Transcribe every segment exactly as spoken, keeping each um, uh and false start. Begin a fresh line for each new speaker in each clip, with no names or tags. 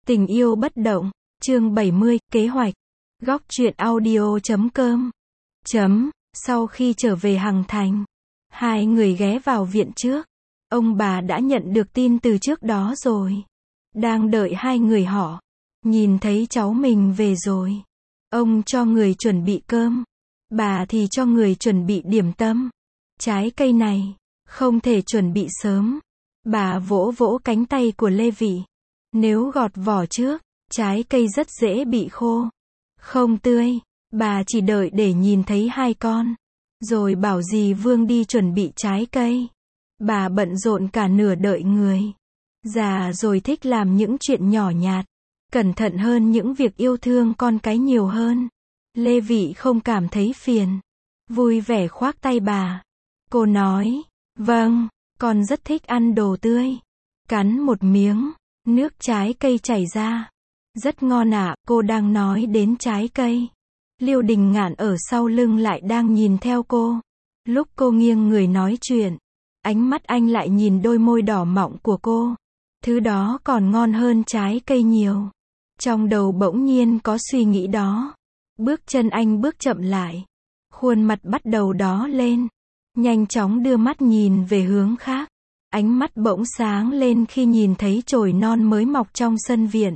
Tình yêu bất động, chương bảy mươi, kế hoạch. Góc truyện audio chấm com. Chấm, sau khi trở về Hằng Thành, hai người ghé vào viện trước. Ông bà đã nhận được tin từ trước đó rồi. Đang đợi hai người họ. Nhìn thấy cháu mình về rồi. Ông cho người chuẩn bị cơm. Bà thì cho người chuẩn bị điểm tâm. Trái cây này, không thể chuẩn bị sớm. Bà vỗ vỗ cánh tay của Lê Vị. Nếu gọt vỏ trước, trái cây rất dễ bị khô. Không tươi. Bà chỉ đợi để nhìn thấy hai con. Rồi bảo dì Vương đi chuẩn bị trái cây. Bà bận rộn cả nửa đợi người. Già rồi thích làm những chuyện nhỏ nhặt. Cẩn thận hơn những việc yêu thương con cái nhiều hơn. Lê Vị không cảm thấy phiền. Vui vẻ khoác tay bà. Cô nói, vâng, con rất thích ăn đồ tươi. Cắn một miếng, nước trái cây chảy ra. Rất ngon ạ, cô đang nói đến trái cây. Liêu Đình Ngạn ở sau lưng lại đang nhìn theo cô. Lúc cô nghiêng người nói chuyện, ánh mắt anh lại nhìn đôi môi đỏ mọng của cô. Thứ đó còn ngon hơn trái cây nhiều. Trong đầu bỗng nhiên có suy nghĩ đó. Bước chân anh bước chậm lại. Khuôn mặt bắt đầu đỏ lên. Nhanh chóng đưa mắt nhìn về hướng khác. Ánh mắt bỗng sáng lên khi nhìn thấy chồi non mới mọc trong sân viện.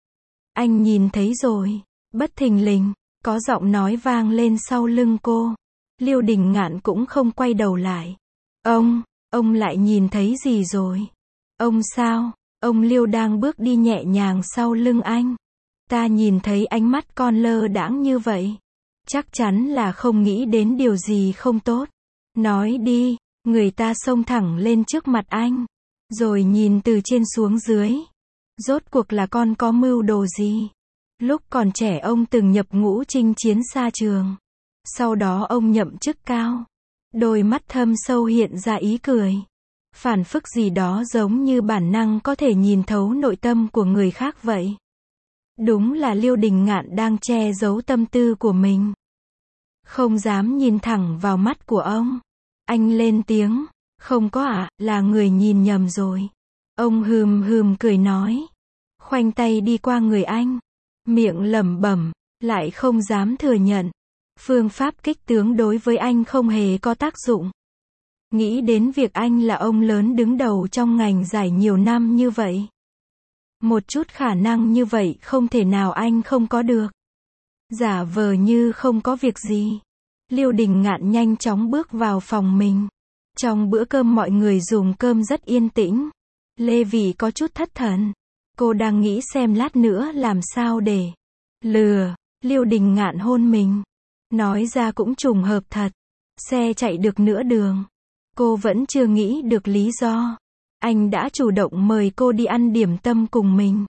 Anh nhìn thấy rồi. Bất thình lình, có giọng nói vang lên sau lưng cô. Liêu Đình Ngạn cũng không quay đầu lại. Ông, ông lại nhìn thấy gì rồi? Ông sao? Ông Liêu đang bước đi nhẹ nhàng sau lưng anh. Ta nhìn thấy ánh mắt con lơ đãng như vậy. Chắc chắn là không nghĩ đến điều gì không tốt. Nói đi, người ta xông thẳng lên trước mặt anh. Rồi nhìn từ trên xuống dưới. Rốt cuộc là con có mưu đồ gì? Lúc còn trẻ ông từng nhập ngũ chinh chiến xa trường. Sau đó ông nhậm chức cao. Đôi mắt thâm sâu hiện ra ý cười. Phản phức gì đó giống như bản năng có thể nhìn thấu nội tâm của người khác vậy. Đúng là Liêu Đình Ngạn đang che giấu tâm tư của mình. Không dám nhìn thẳng vào mắt của ông. Anh lên tiếng. Không có ạ, là người nhìn nhầm rồi. Ông hừm hừm cười nói. Khoanh tay đi qua người anh. Miệng lẩm bẩm, lại không dám thừa nhận. Phương pháp kích tướng đối với anh không hề có tác dụng. Nghĩ đến việc anh là ông lớn đứng đầu trong ngành giải nhiều năm như vậy. Một chút khả năng như vậy không thể nào anh không có được. Giả vờ như không có việc gì. Liêu Đình Ngạn nhanh chóng bước vào phòng mình. Trong bữa cơm mọi người dùng cơm rất yên tĩnh. Lê Vị có chút thất thần. Cô đang nghĩ xem lát nữa làm sao để lừa Liêu Đình Ngạn hôn mình. Nói ra cũng trùng hợp thật. Xe chạy được nửa đường. Cô vẫn chưa nghĩ được lý do. Anh đã chủ động mời cô đi ăn điểm tâm cùng mình.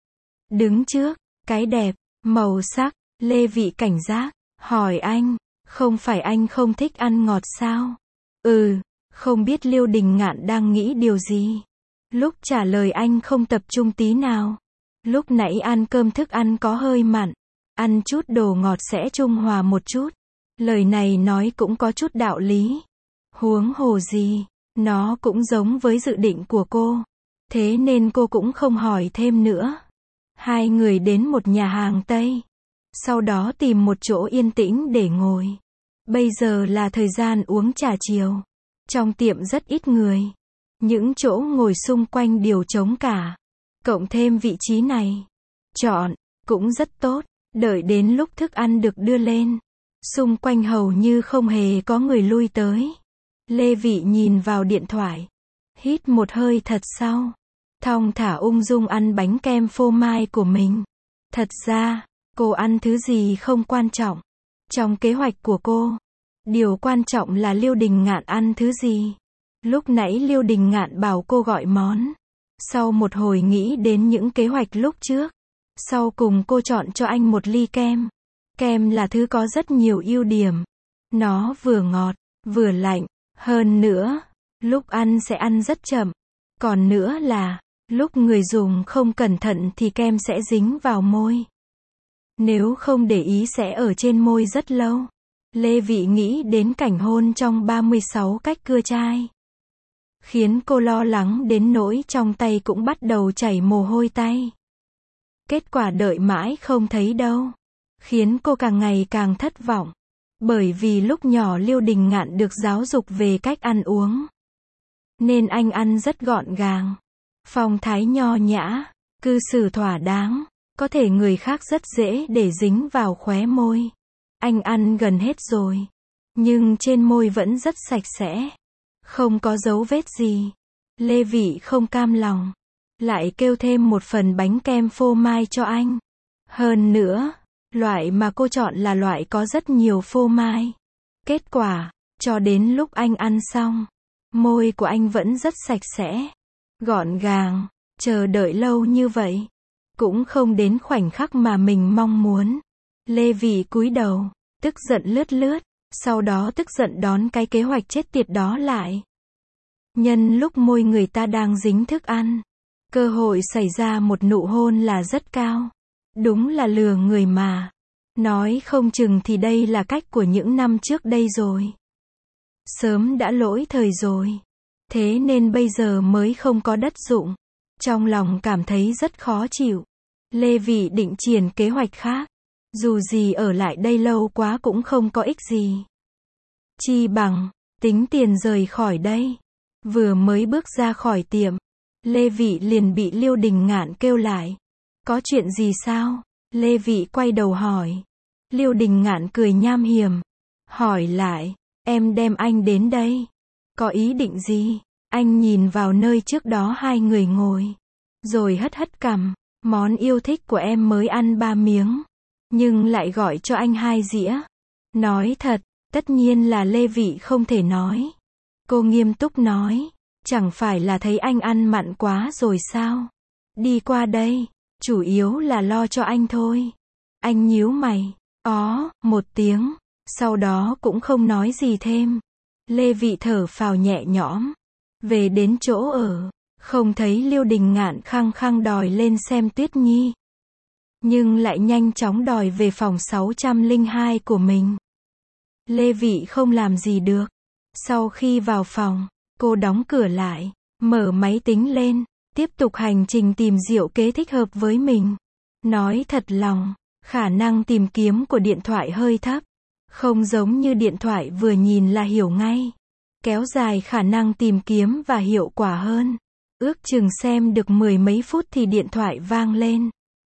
Đứng trước, cái đẹp, màu sắc, Lê Vị cảnh giác, hỏi anh, không phải anh không thích ăn ngọt sao? Ừ, không biết Liêu Đình Ngạn đang nghĩ điều gì. Lúc trả lời anh không tập trung tí nào. Lúc nãy ăn cơm thức ăn có hơi mặn. Ăn chút đồ ngọt sẽ trung hòa một chút. Lời này nói cũng có chút đạo lý. Huống hồ gì, nó cũng giống với dự định của cô. Thế nên cô cũng không hỏi thêm nữa. Hai người đến một nhà hàng Tây. Sau đó tìm một chỗ yên tĩnh để ngồi. Bây giờ là thời gian uống trà chiều. Trong tiệm rất ít người. Những chỗ ngồi xung quanh đều trống cả. Cộng thêm vị trí này. Chọn, cũng rất tốt. Đợi đến lúc thức ăn được đưa lên. Xung quanh hầu như không hề có người lui tới. Lê Vị nhìn vào điện thoại. Hít một hơi thật sâu. Thong thả ung dung ăn bánh kem phô mai của mình. Thật ra, cô ăn thứ gì không quan trọng. Trong kế hoạch của cô, điều quan trọng là Liêu Đình Ngạn ăn thứ gì. Lúc nãy Liêu Đình Ngạn bảo cô gọi món. Sau một hồi nghĩ đến những kế hoạch lúc trước. Sau cùng cô chọn cho anh một ly kem. Kem là thứ có rất nhiều ưu điểm. Nó vừa ngọt, vừa lạnh. Hơn nữa, lúc ăn sẽ ăn rất chậm. Còn nữa là, lúc người dùng không cẩn thận thì kem sẽ dính vào môi. Nếu không để ý sẽ ở trên môi rất lâu. Lê Vị nghĩ đến cảnh hôn trong ba mươi sáu cách cưa chai. Khiến cô lo lắng đến nỗi trong tay cũng bắt đầu chảy mồ hôi tay. Kết quả đợi mãi không thấy đâu. Khiến cô càng ngày càng thất vọng. Bởi vì lúc nhỏ Liêu Đình Ngạn được giáo dục về cách ăn uống. Nên anh ăn rất gọn gàng. Phong thái nho nhã. Cư xử thỏa đáng. Có thể người khác rất dễ để dính vào khóe môi. Anh ăn gần hết rồi. Nhưng trên môi vẫn rất sạch sẽ. Không có dấu vết gì. Lê Vị không cam lòng. Lại kêu thêm một phần bánh kem phô mai cho anh. Hơn nữa, loại mà cô chọn là loại có rất nhiều phô mai. Kết quả, cho đến lúc anh ăn xong, môi của anh vẫn rất sạch sẽ, gọn gàng. Chờ đợi lâu như vậy, cũng không đến khoảnh khắc mà mình mong muốn. Lê Vị cúi đầu, tức giận lướt lướt, sau đó tức giận đón cái kế hoạch chết tiệt đó lại. Nhân lúc môi người ta đang dính thức ăn, cơ hội xảy ra một nụ hôn là rất cao. Đúng là lừa người mà. Nói không chừng thì đây là cách của những năm trước đây rồi. Sớm đã lỗi thời rồi. Thế nên bây giờ mới không có đất dụng. Trong lòng cảm thấy rất khó chịu. Lê Vị định triển kế hoạch khác. Dù gì ở lại đây lâu quá cũng không có ích gì. Chi bằng, tính tiền rời khỏi đây. Vừa mới bước ra khỏi tiệm, Lê Vị liền bị Liêu Đình Ngạn kêu lại. Có chuyện gì sao? Lê Vị quay đầu hỏi. Liêu Đình Ngạn cười nham hiểm. Hỏi lại, em đem anh đến đây. Có ý định gì? Anh nhìn vào nơi trước đó hai người ngồi. Rồi hất hất cằm. Món yêu thích của em mới ăn ba miếng. Nhưng lại gọi cho anh hai dĩa. Nói thật, tất nhiên là Lê Vị không thể nói. Cô nghiêm túc nói. Chẳng phải là thấy anh ăn mặn quá rồi sao? Đi qua đây, chủ yếu là lo cho anh thôi. Anh nhíu mày. Ó, một tiếng. Sau đó cũng không nói gì thêm. Lê Vị thở phào nhẹ nhõm. Về đến chỗ ở, không thấy Liêu Đình Ngạn khăng khăng đòi lên xem Tuyết Nhi. Nhưng lại nhanh chóng đòi về phòng sáu trăm lẻ hai của mình. Lê Vị không làm gì được. Sau khi vào phòng, cô đóng cửa lại, mở máy tính lên, tiếp tục hành trình tìm diệu kế thích hợp với mình. Nói thật lòng, khả năng tìm kiếm của điện thoại hơi thấp. Không giống như điện thoại vừa nhìn là hiểu ngay. Kéo dài khả năng tìm kiếm và hiệu quả hơn. Ước chừng xem được mười mấy phút thì điện thoại vang lên.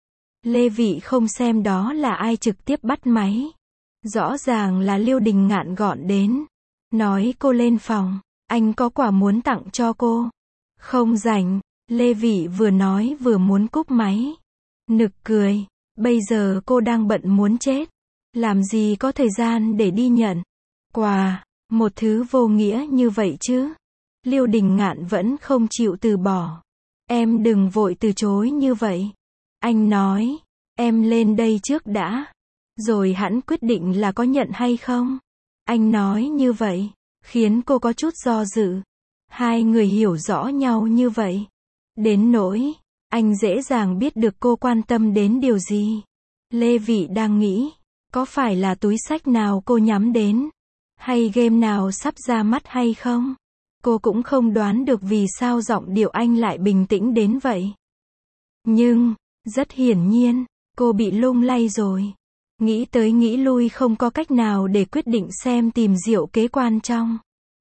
Lê Vị không xem đó là ai trực tiếp bắt máy. Rõ ràng là Liêu Đình Ngạn gọn đến. Nói cô lên phòng, anh có quà muốn tặng cho cô. Không rảnh, Lê Vị vừa nói vừa muốn cúp máy. Nực cười, bây giờ cô đang bận muốn chết. Làm gì có thời gian để đi nhận quà, một thứ vô nghĩa như vậy chứ. Liêu Đình Ngạn vẫn không chịu từ bỏ. Em đừng vội từ chối như vậy. Anh nói, em lên đây trước đã. Rồi hẵng quyết định là có nhận hay không. Anh nói như vậy, khiến cô có chút do dự. Hai người hiểu rõ nhau như vậy. Đến nỗi, anh dễ dàng biết được cô quan tâm đến điều gì. Lê Vị đang nghĩ, có phải là túi xách nào cô nhắm đến? Hay game nào sắp ra mắt hay không? Cô cũng không đoán được vì sao giọng điệu anh lại bình tĩnh đến vậy. Nhưng, rất hiển nhiên, cô bị lung lay rồi. Nghĩ tới nghĩ lui không có cách nào để quyết định xem tìm diệu kế quan trong.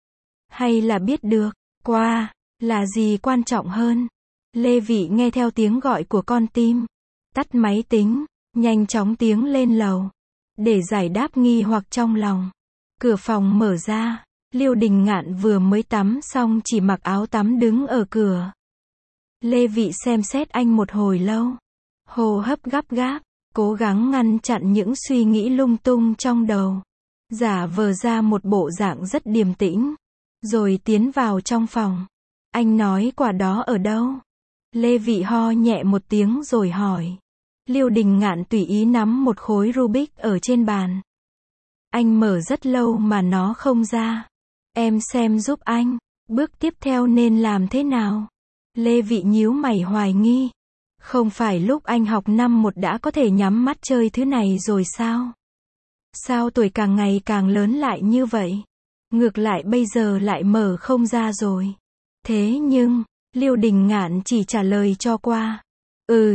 Hay là biết được, qua, là gì quan trọng hơn. Lê Vị nghe theo tiếng gọi của con tim. Tắt máy tính, nhanh chóng tiếng lên lầu. Để giải đáp nghi hoặc trong lòng. Cửa phòng mở ra. Liêu Đình Ngạn vừa mới tắm xong chỉ mặc áo tắm đứng ở cửa. Lê Vị xem xét anh một hồi lâu. Hô hấp gấp gáp, cố gắng ngăn chặn những suy nghĩ lung tung trong đầu. Giả vờ ra một bộ dạng rất điềm tĩnh. Rồi tiến vào trong phòng. Anh nói quả đó ở đâu? Lê Vị ho nhẹ một tiếng rồi hỏi. Liêu Đình Ngạn tùy ý nắm một khối Rubik ở trên bàn. Anh mở rất lâu mà nó không ra. Em xem giúp anh, bước tiếp theo nên làm thế nào? Lê Vị nhíu mày hoài nghi. Không phải lúc anh học năm một đã có thể nhắm mắt chơi thứ này rồi sao? Sao tuổi càng ngày càng lớn lại như vậy? Ngược lại bây giờ lại mở không ra rồi. Thế nhưng, Liêu Đình Ngạn chỉ trả lời cho qua. Ừ,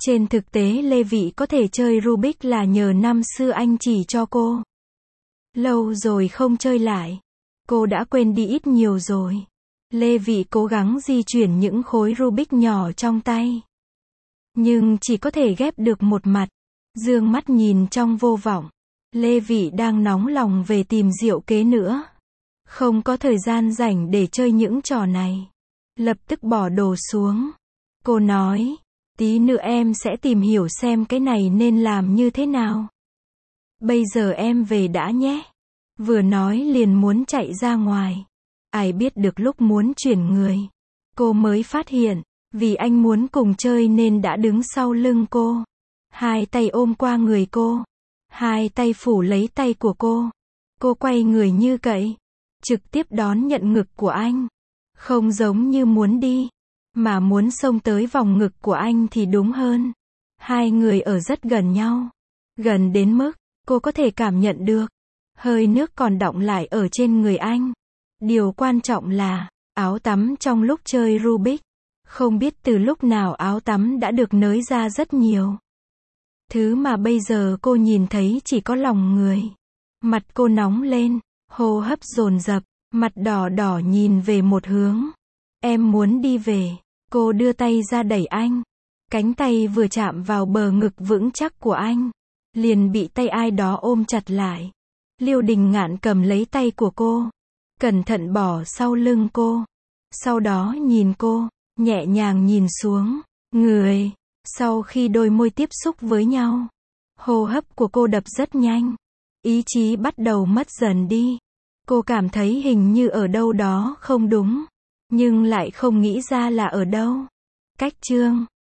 Trên thực tế Lê Vị có thể chơi Rubik là nhờ năm xưa anh chỉ cho cô. Lâu rồi không chơi lại. Cô đã quên đi ít nhiều rồi. Lê Vị cố gắng di chuyển những khối Rubik nhỏ trong tay. Nhưng chỉ có thể ghép được một mặt. Dương mắt nhìn trong vô vọng. Lê Vị đang nóng lòng về tìm diệu kế nữa. Không có thời gian rảnh để chơi những trò này. Lập tức bỏ đồ xuống. Cô nói, tí nữa em sẽ tìm hiểu xem cái này nên làm như thế nào. Bây giờ em về đã nhé. Vừa nói liền muốn chạy ra ngoài. Ai biết được lúc muốn chuyển người. Cô mới phát hiện, vì anh muốn cùng chơi nên đã đứng sau lưng cô. Hai tay ôm qua người cô. Hai tay phủ lấy tay của cô. Cô quay người như cậy. Trực tiếp đón nhận ngực của anh. Không giống như muốn đi. Mà muốn xông tới vòng ngực của anh thì đúng hơn. Hai người ở rất gần nhau. Gần đến mức, cô có thể cảm nhận được. Hơi nước còn đọng lại ở trên người anh. Điều quan trọng là, áo tắm trong lúc chơi Rubik. Không biết từ lúc nào áo tắm đã được nới ra rất nhiều. Thứ mà bây giờ cô nhìn thấy chỉ có lòng người. Mặt cô nóng lên, hô hấp dồn dập, mặt đỏ đỏ nhìn về một hướng. Em muốn đi về. Cô đưa tay ra đẩy anh. Cánh tay vừa chạm vào bờ ngực vững chắc của anh. Liền bị tay ai đó ôm chặt lại. Liêu Đình Ngạn cầm lấy tay của cô. Cẩn thận bỏ sau lưng cô. Sau đó nhìn cô, nhẹ nhàng nhìn xuống. Người. Sau khi đôi môi tiếp xúc với nhau. Hô hấp của cô đập rất nhanh. Ý chí bắt đầu mất dần đi. Cô cảm thấy hình như ở đâu đó không đúng. Nhưng lại không nghĩ ra là ở đâu. Cách chương